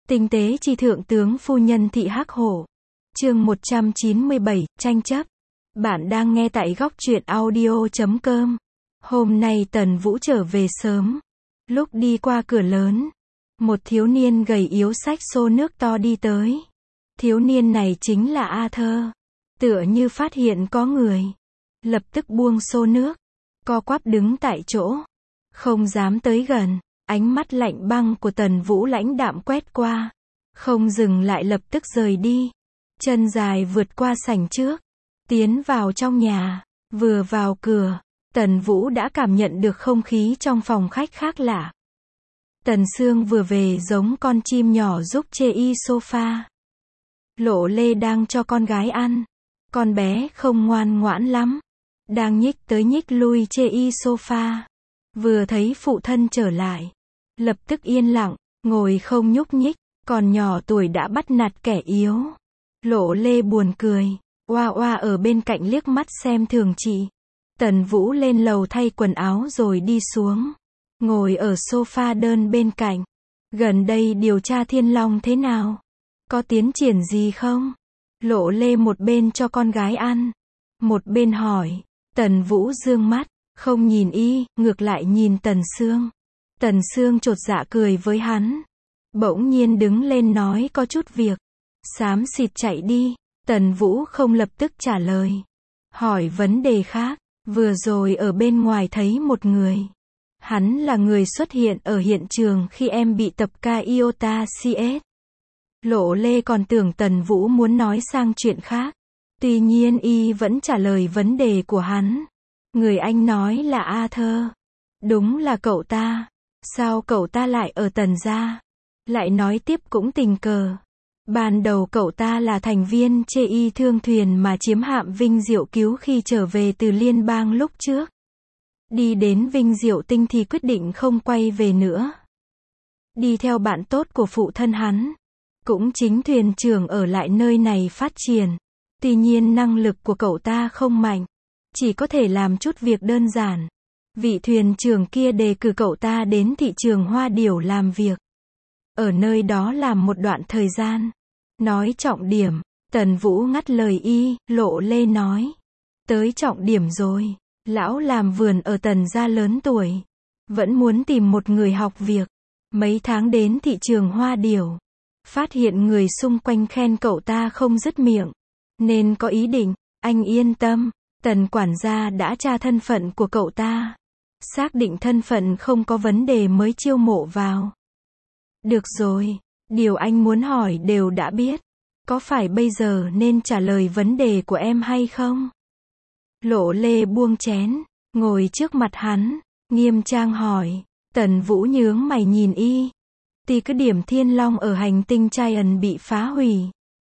Tinh tế chi thượng tướng phu nhân thị Hắc Hổ. Chương 197, tranh chấp. Bạn đang nghe tại góc truyện audio.com. Hôm nay Tần Vũ trở về sớm. Lúc đi qua cửa lớn, một thiếu niên gầy yếu xách xô nước to đi tới. Thiếu niên này chính là A Thơ. Tựa như phát hiện có người, lập tức buông xô nước, co quắp đứng tại chỗ, không dám tới gần. Ánh mắt lạnh băng của Tần Vũ lãnh đạm quét qua, không dừng lại lập tức rời đi. Chân dài vượt qua sảnh trước, tiến vào trong nhà. Vừa vào cửa, Tần Vũ đã cảm nhận được không khí trong phòng khách khác lạ. Tần Sương vừa về giống con chim nhỏ giúp chê y sofa. Lộ Lê đang cho con gái ăn. Con bé không ngoan ngoãn lắm, đang nhích tới nhích lui chê y sofa. Vừa thấy phụ thân trở lại, lập tức yên lặng, ngồi không nhúc nhích. Còn nhỏ tuổi đã bắt nạt kẻ yếu. Lộ Lê buồn cười, oa oa ở bên cạnh liếc mắt xem thường chị. Tần Vũ lên lầu thay quần áo rồi đi xuống, ngồi ở sofa đơn bên cạnh. Gần đây điều tra Thiên Long thế nào? Có tiến triển gì không? Lộ Lê một bên cho con gái ăn, một bên hỏi. Tần Vũ dương mắt, không nhìn y, ngược lại nhìn Tần Sương. Tần Sương chột dạ cười với hắn, bỗng nhiên đứng lên nói có chút việc. Xám xịt chạy đi. Tần Vũ không lập tức trả lời, hỏi vấn đề khác. Vừa rồi ở bên ngoài thấy một người. Hắn là người xuất hiện ở hiện trường khi em bị tập ca iota CS. Lộ Lê còn tưởng Tần Vũ muốn nói sang chuyện khác. Tuy nhiên y vẫn trả lời vấn đề của hắn. Người anh nói là A Thơ. Đúng là cậu ta. Sao cậu ta lại ở Tần gia? Lại nói tiếp cũng tình cờ. Ban đầu cậu ta là thành viên chê y thương thuyền mà chiếm hạm Vinh Diệu cứu khi trở về từ liên bang lúc trước. Đi đến Vinh Diệu Tinh thì quyết định không quay về nữa. Đi theo bạn tốt của phụ thân hắn. Cũng chính thuyền trưởng ở lại nơi này phát triển. Tuy nhiên năng lực của cậu ta không mạnh. Chỉ có thể làm chút việc đơn giản. Vị thuyền trưởng kia đề cử cậu ta đến thị trường Hoa Điểu làm việc. Ở nơi đó làm một đoạn thời gian. Nói trọng điểm, Tần Vũ ngắt lời y. Lộ Lê nói, tới trọng điểm rồi. Lão làm vườn ở Tần gia lớn tuổi, vẫn muốn tìm một người học việc. Mấy tháng đến thị trường Hoa Điểu, phát hiện người xung quanh khen cậu ta không dứt miệng, nên có ý định. Anh yên tâm, Tần quản gia đã tra thân phận của cậu ta, xác định thân phận không có vấn đề mới chiêu mộ vào. Được rồi, điều anh muốn hỏi đều đã biết. Có phải bây giờ nên trả lời vấn đề của em hay không? Lộ Lê buông chén, ngồi trước mặt hắn, nghiêm trang hỏi. Tần Vũ nhướng mày nhìn y. Tuy cứ điểm Thiên Long ở hành tinh Giant bị phá hủy,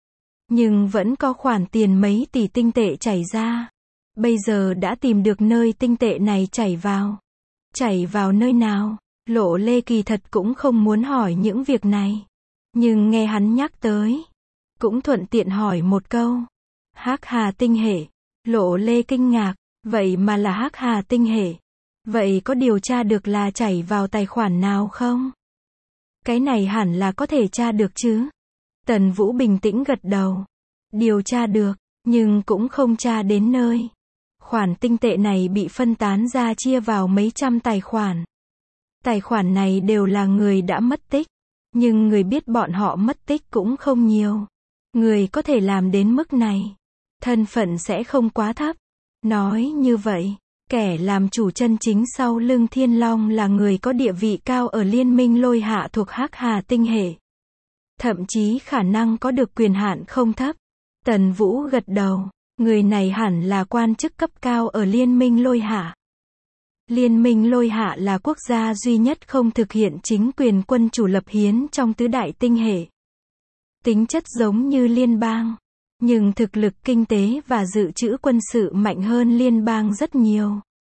nhưng vẫn có khoản tiền mấy tỷ tinh tệ chảy ra. Bây giờ đã tìm được nơi tinh tệ này chảy vào. Chảy vào nơi nào? Lộ Lê kỳ thật cũng không muốn hỏi những việc này. Nhưng nghe hắn nhắc tới, cũng thuận tiện hỏi một câu. Hắc Hà tinh hệ. Lộ Lê kinh ngạc, vậy mà là Hắc Hà tinh hệ. Vậy có điều tra được là chảy vào tài khoản nào không? Cái này hẳn là có thể tra được chứ. Tần Vũ bình tĩnh gật đầu. Điều tra được, nhưng cũng không tra đến nơi. Khoản tinh tệ này bị phân tán ra chia vào mấy trăm tài khoản. Tài khoản này đều là người đã mất tích. Nhưng người biết bọn họ mất tích cũng không nhiều. Người có thể làm đến mức này, thân phận sẽ không quá thấp. Nói như vậy, kẻ làm chủ chân chính sau lưng Thiên Long là người có địa vị cao ở Liên minh Lôi Hạ thuộc Hắc Hà tinh hệ. Thậm chí khả năng có được quyền hạn không thấp. Tần Vũ gật đầu, người này hẳn là quan chức cấp cao ở Liên minh Lôi Hạ. Liên minh Lôi Hạ là quốc gia duy nhất không thực hiện chính quyền quân chủ lập hiến trong tứ đại tinh hệ. Tính chất giống như liên bang, nhưng thực lực kinh tế và dự trữ quân sự mạnh hơn liên bang rất nhiều.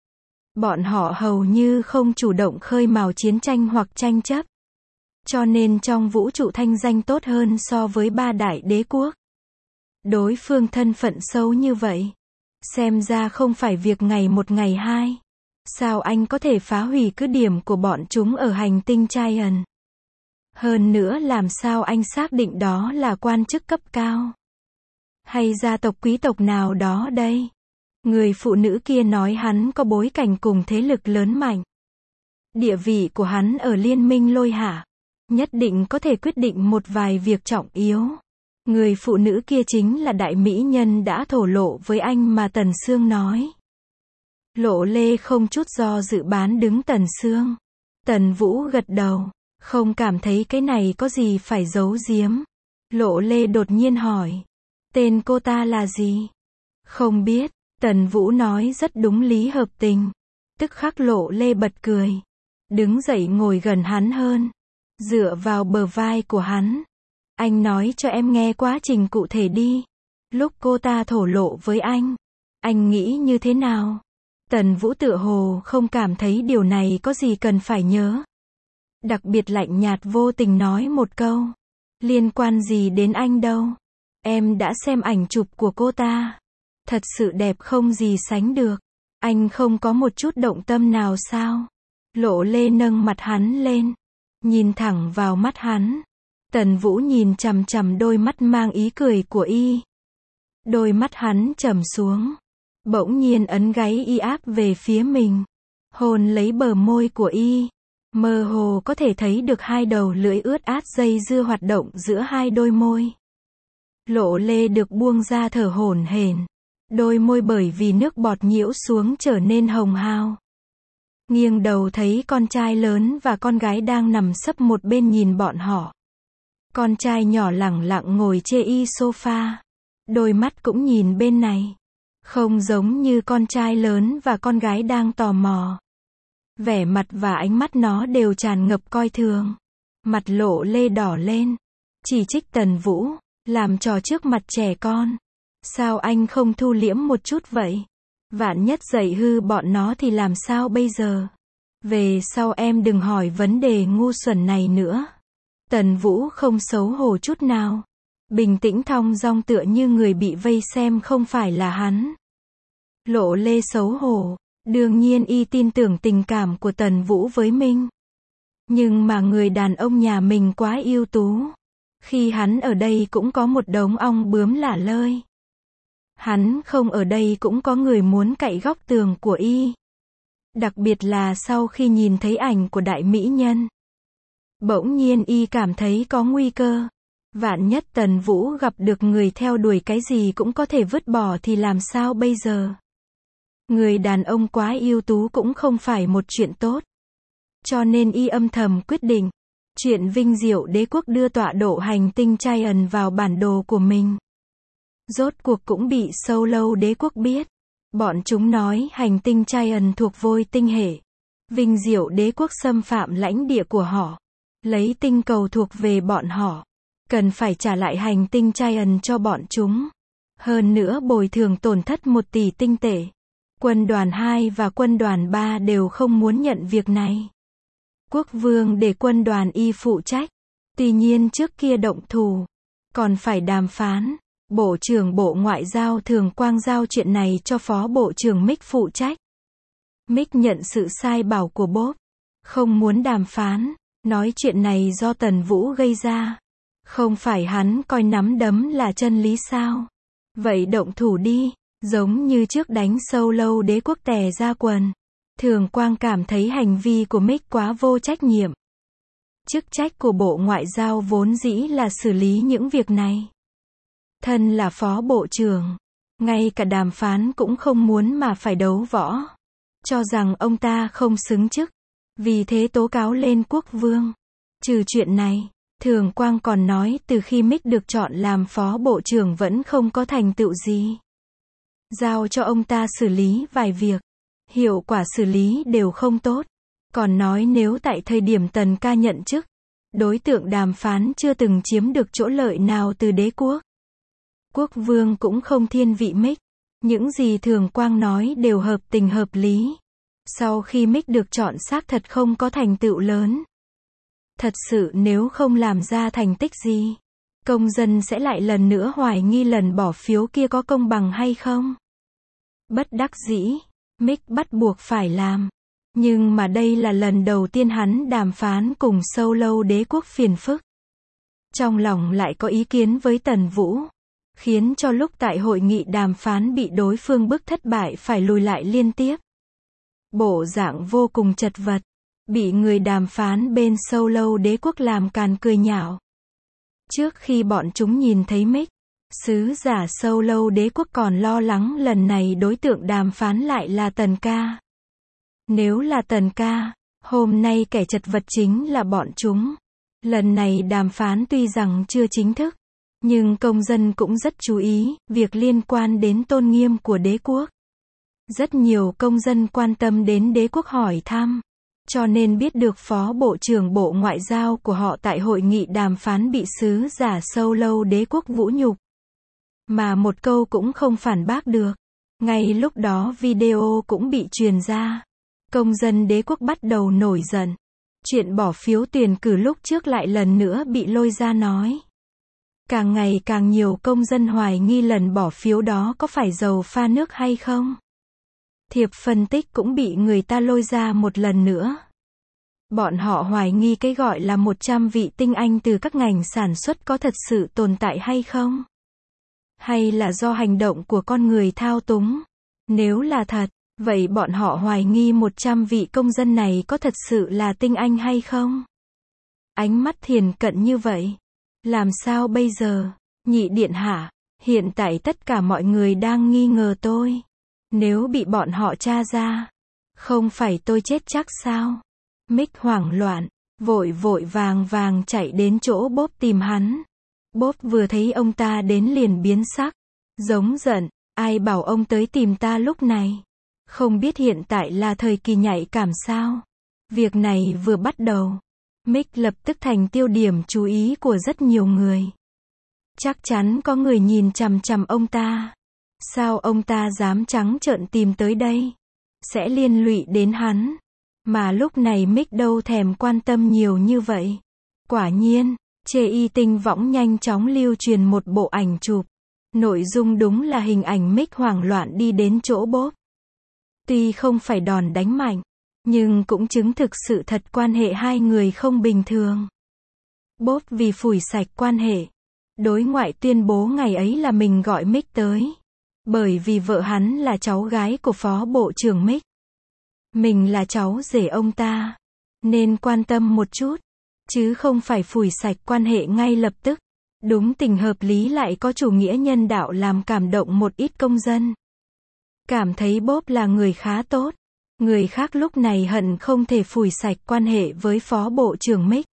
Bọn họ hầu như không chủ động khơi mào chiến tranh hoặc tranh chấp. Cho nên trong vũ trụ thanh danh tốt hơn so với ba đại đế quốc. Đối phương thân phận sâu như vậy, xem ra không phải việc ngày một ngày hai. Sao anh có thể phá hủy cứ điểm của bọn chúng ở hành tinh Giant? Hơn nữa làm sao anh xác định đó là quan chức cấp cao? Hay gia tộc quý tộc nào đó đây? Người phụ nữ kia nói hắn có bối cảnh cùng thế lực lớn mạnh. Địa vị của hắn ở liên minh Lôi Hạ, nhất định có thể quyết định một vài việc trọng yếu. Người phụ nữ kia chính là đại mỹ nhân đã thổ lộ với anh mà Tần Sương nói. Lộ Lê không chút do dự bán đứng Tần Sương. Tần Vũ gật đầu, không cảm thấy cái này có gì phải giấu giếm. Lộ Lê đột nhiên hỏi, tên cô ta là gì? Không biết, Tần Vũ nói rất đúng lý hợp tình. Tức khắc Lộ Lê bật cười, đứng dậy ngồi gần hắn hơn, dựa vào bờ vai của hắn. Anh nói cho em nghe quá trình cụ thể đi. Lúc cô ta thổ lộ với anh nghĩ như thế nào? Tần Vũ tựa hồ không cảm thấy điều này có gì cần phải nhớ. Đặc biệt lạnh nhạt vô tình nói một câu, liên quan gì đến anh đâu. Em đã xem ảnh chụp của cô ta. Thật sự đẹp không gì sánh được. Anh không có một chút động tâm nào sao? Lộ Lê nâng mặt hắn lên, nhìn thẳng vào mắt hắn. Tần Vũ nhìn chằm chằm đôi mắt mang ý cười của y. Đôi mắt hắn trầm xuống, bỗng nhiên ấn gáy y áp về phía mình, hôn lấy bờ môi của y. Mơ hồ có thể thấy được hai đầu lưỡi ướt át dây dưa hoạt động giữa hai đôi môi. Lộ Lê được buông ra thở hổn hển, đôi môi bởi vì nước bọt nhiễu xuống trở nên hồng hào. Nghiêng đầu thấy con trai lớn và con gái đang nằm sấp một bên nhìn bọn họ. Con trai nhỏ lẳng lặng ngồi chê y sofa, đôi mắt cũng nhìn bên này, không giống như con trai lớn và con gái đang tò mò. Vẻ mặt và ánh mắt nó đều tràn ngập coi thường. Mặt Lộ Lê đỏ lên, chỉ trích Tần Vũ, làm trò trước mặt trẻ con. Sao anh không thu liễm một chút vậy? Vạn nhất dạy hư bọn nó thì làm sao bây giờ? Về sau em đừng hỏi vấn đề ngu xuẩn này nữa. Tần Vũ không xấu hổ chút nào, bình tĩnh thong dong tựa như người bị vây xem không phải là hắn. Lộ Lê xấu hổ, đương nhiên y tin tưởng tình cảm của Tần Vũ với mình. Nhưng mà người đàn ông nhà mình quá ưu tú. Khi hắn ở đây cũng có một đống ong bướm lả lơi. Hắn không ở đây cũng có người muốn cạy góc tường của y. Đặc biệt là sau khi nhìn thấy ảnh của đại mỹ nhân. Bỗng nhiên y cảm thấy có nguy cơ. Vạn nhất Tần Vũ gặp được người theo đuổi cái gì cũng có thể vứt bỏ thì làm sao bây giờ? Người đàn ông quá ưu tú cũng không phải một chuyện tốt. Cho nên y âm thầm quyết định, chuyện vinh diệu đế quốc đưa tọa độ hành tinh Giant vào bản đồ của mình. Rốt cuộc cũng bị Solo đế quốc biết. Bọn chúng nói hành tinh Giant thuộc Vôi tinh hệ. Vinh diệu đế quốc xâm phạm lãnh địa của họ. Lấy tinh cầu thuộc về bọn họ. Cần phải trả lại hành tinh Giant cho bọn chúng. Hơn nữa bồi thường tổn thất 1 tỷ tinh tệ. Quân đoàn 2 và quân đoàn 3 đều không muốn nhận việc này. Quốc vương để quân đoàn Y phụ trách. Tuy nhiên trước kia động thủ, còn phải đàm phán. Bộ trưởng Bộ Ngoại giao Thường Quang giao chuyện này cho Phó Bộ trưởng Mick phụ trách. Mick nhận sự sai bảo của Bob, không muốn đàm phán, nói chuyện này do Tần Vũ gây ra. Không phải hắn coi nắm đấm là chân lý sao? Vậy động thủ đi, giống như trước đánh Solo đế quốc tè ra quần. Thường Quang cảm thấy hành vi của Mick quá vô trách nhiệm. Chức trách của Bộ Ngoại giao vốn dĩ là xử lý những việc này. Thân là phó bộ trưởng, ngay cả đàm phán cũng không muốn mà phải đấu võ. Cho rằng ông ta không xứng chức, vì thế tố cáo lên quốc vương. Trừ chuyện này, Thường Quang còn nói từ khi Mick được chọn làm phó bộ trưởng vẫn không có thành tựu gì. Giao cho ông ta xử lý vài việc, hiệu quả xử lý đều không tốt. Còn nói nếu tại thời điểm Tần ca nhận chức, đối tượng đàm phán chưa từng chiếm được chỗ lợi nào từ đế quốc. Quốc vương cũng không thiên vị Mick. Những gì Thường Quang nói đều hợp tình hợp lý. Sau khi Mick được chọn xác thật không có thành tựu lớn. Thật sự nếu không làm ra thành tích gì, công dân sẽ lại lần nữa hoài nghi lần bỏ phiếu kia có công bằng hay không. Bất đắc dĩ, Mick bắt buộc phải làm. Nhưng mà đây là lần đầu tiên hắn đàm phán cùng Solo đế quốc phiền phức. Trong lòng lại có ý kiến với Tần Vũ, khiến cho lúc tại hội nghị đàm phán bị đối phương bức thất bại phải lùi lại liên tiếp. Bộ dạng vô cùng chật vật, bị người đàm phán bên Solo đế quốc làm càn cười nhạo. Trước khi bọn chúng nhìn thấy Mick, sứ giả Solo đế quốc còn lo lắng lần này đối tượng đàm phán lại là Tần Ca. Nếu là Tần Ca, hôm nay kẻ chật vật chính là bọn chúng. Lần này đàm phán tuy rằng chưa chính thức, nhưng công dân cũng rất chú ý, việc liên quan đến tôn nghiêm của đế quốc. Rất nhiều công dân quan tâm đến đế quốc hỏi thăm, cho nên biết được Phó Bộ trưởng Bộ Ngoại giao của họ tại hội nghị đàm phán bị sứ giả Solo đế quốc vũ nhục. Mà một câu cũng không phản bác được. Ngay lúc đó video cũng bị truyền ra. Công dân đế quốc bắt đầu nổi giận. Chuyện bỏ phiếu tuyển cử lúc trước lại lần nữa bị lôi ra nói. Càng ngày càng nhiều công dân hoài nghi lần bỏ phiếu đó có phải dầu pha nước hay không. Thiệp phân tích cũng bị người ta lôi ra một lần nữa. Bọn họ hoài nghi cái gọi là 100 vị tinh anh từ các ngành sản xuất có thật sự tồn tại hay không? Hay là do hành động của con người thao túng? Nếu là thật, vậy bọn họ hoài nghi 100 vị công dân này có thật sự là tinh anh hay không? Ánh mắt thiền cận như vậy. Làm sao bây giờ? Nhị điện hạ, hiện tại tất cả mọi người đang nghi ngờ tôi. Nếu bị bọn họ tra ra, không phải tôi chết chắc sao? Mick hoảng loạn, vội vội vàng vàng chạy đến chỗ Bob tìm hắn. Bob vừa thấy ông ta đến liền biến sắc, giống giận, ai bảo ông tới tìm ta lúc này? Không biết hiện tại là thời kỳ nhạy cảm sao? Việc này vừa bắt đầu, Mick lập tức thành tiêu điểm chú ý của rất nhiều người. Chắc chắn có người nhìn chằm chằm ông ta. Sao ông ta dám trắng trợn tìm tới đây? Sẽ liên lụy đến hắn. Mà lúc này Mick đâu thèm quan tâm nhiều như vậy. Quả nhiên, chê y tinh võng nhanh chóng lưu truyền một bộ ảnh chụp. Nội dung đúng là hình ảnh Mick hoảng loạn đi đến chỗ Bob. Tuy không phải đòn đánh mạnh, nhưng cũng chứng thực sự thật quan hệ hai người không bình thường. Bob vì phủi sạch quan hệ, đối ngoại tuyên bố ngày ấy là mình gọi Mick tới. Bởi vì vợ hắn là cháu gái của Phó Bộ trưởng Mick. Mình là cháu rể ông ta, nên quan tâm một chút, chứ không phải phủi sạch quan hệ ngay lập tức. Đúng tình hợp lý lại có chủ nghĩa nhân đạo làm cảm động một ít công dân. Cảm thấy Bob là người khá tốt. Người khác lúc này hận không thể phủi sạch quan hệ với Phó Bộ trưởng Mick.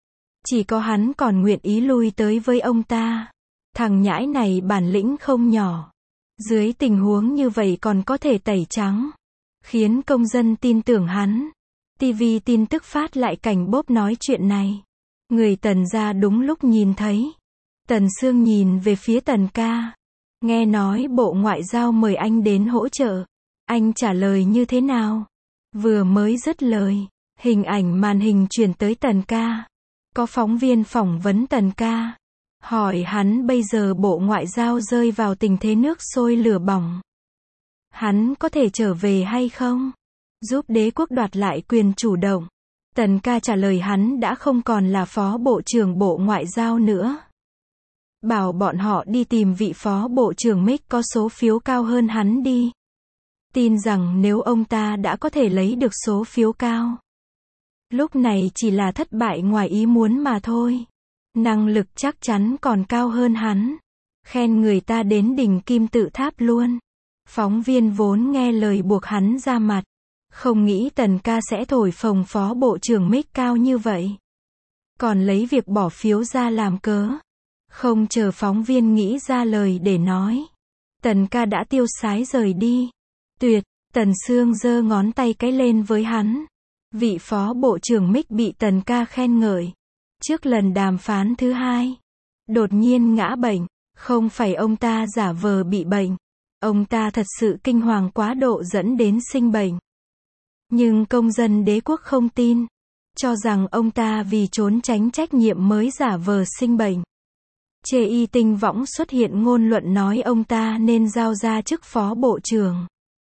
Chỉ có hắn còn nguyện ý lui tới với ông ta. Thằng nhãi này bản lĩnh không nhỏ. Dưới tình huống như vậy còn có thể tẩy trắng. Khiến công dân tin tưởng hắn. TV tin tức phát lại cảnh Bob nói chuyện này. Người Tần ra đúng lúc nhìn thấy. Tần Sương nhìn về phía Tần Ca. Nghe nói Bộ Ngoại giao mời anh đến hỗ trợ. Anh trả lời như thế nào? Vừa mới dứt lời, hình ảnh màn hình chuyển tới Tần Ca. Có phóng viên phỏng vấn Tần Ca. Hỏi hắn bây giờ Bộ Ngoại giao rơi vào tình thế nước sôi lửa bỏng. Hắn có thể trở về hay không? Giúp đế quốc đoạt lại quyền chủ động. Tần Ca trả lời hắn đã không còn là Phó Bộ trưởng Bộ Ngoại giao nữa. Bảo bọn họ đi tìm vị Phó Bộ trưởng Mick có số phiếu cao hơn hắn đi. Tin rằng nếu ông ta đã có thể lấy được số phiếu cao, lúc này chỉ là thất bại ngoài ý muốn mà thôi. Năng lực chắc chắn còn cao hơn hắn. Khen người ta đến đỉnh kim tự tháp luôn. Phóng viên vốn nghe lời buộc hắn ra mặt. Không nghĩ Tần Ca sẽ thổi phồng Phó Bộ trưởng Mick cao như vậy. Còn lấy việc bỏ phiếu ra làm cớ. Không chờ phóng viên nghĩ ra lời để nói. Tần Ca đã tiêu sái rời đi. Tuyệt, Tần Sương giơ ngón tay cái lên với hắn. Vị Phó Bộ trưởng Mick bị Tần Ca khen ngợi. Trước lần đàm phán thứ hai, đột nhiên ngã bệnh. Không phải ông ta giả vờ bị bệnh. Ông ta thật sự kinh hoàng quá độ dẫn đến sinh bệnh. Nhưng công dân đế quốc không tin. Cho rằng ông ta vì trốn tránh trách nhiệm mới giả vờ sinh bệnh. Chê y tinh võng xuất hiện ngôn luận nói ông ta nên giao ra chức Phó Bộ trưởng.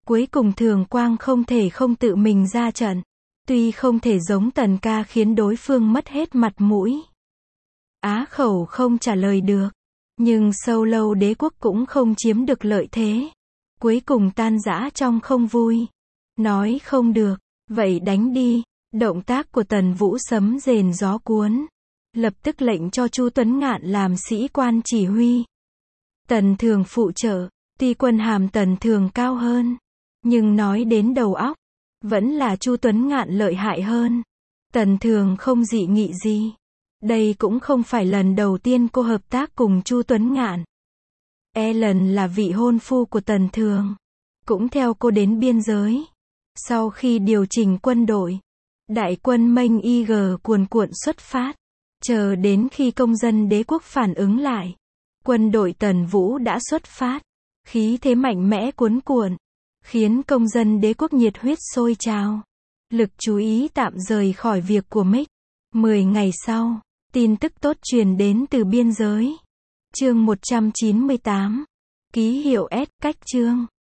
Cuối cùng Thường Quang không thể không tự mình ra trận. Tuy không thể giống Tần ca khiến đối phương mất hết mặt mũi. Á khẩu không trả lời được. Nhưng Sâu Lâu đế quốc cũng không chiếm được lợi thế. Cuối cùng tan rã trong không vui. Nói không được, vậy đánh đi. Động tác của Tần Vũ sấm rền gió cuốn. Lập tức lệnh cho Chu Tuấn Ngạn làm sĩ quan chỉ huy. Tần Thường phụ trợ, tuy quân hàm Tần Thường cao hơn. Nhưng nói đến đầu óc, vẫn là Chu Tuấn Ngạn lợi hại hơn. Tần Thường không dị nghị gì. Đây cũng không phải lần đầu tiên cô hợp tác cùng Chu Tuấn Ngạn. Lần là vị hôn phu của Tần Thường. Cũng theo cô đến biên giới. Sau khi điều chỉnh quân đội, đại quân Mênh IG cuồn cuộn xuất phát. Chờ đến khi công dân đế quốc phản ứng lại. Quân đội Tần Vũ đã xuất phát. Khí thế mạnh mẽ cuốn cuộn. Khiến công dân đế quốc nhiệt huyết sôi trào. Lực chú ý tạm rời khỏi việc của Mick. 10 ngày sau, tin tức tốt truyền đến từ biên giới. Chương 198. Ký hiệu S, cách chương.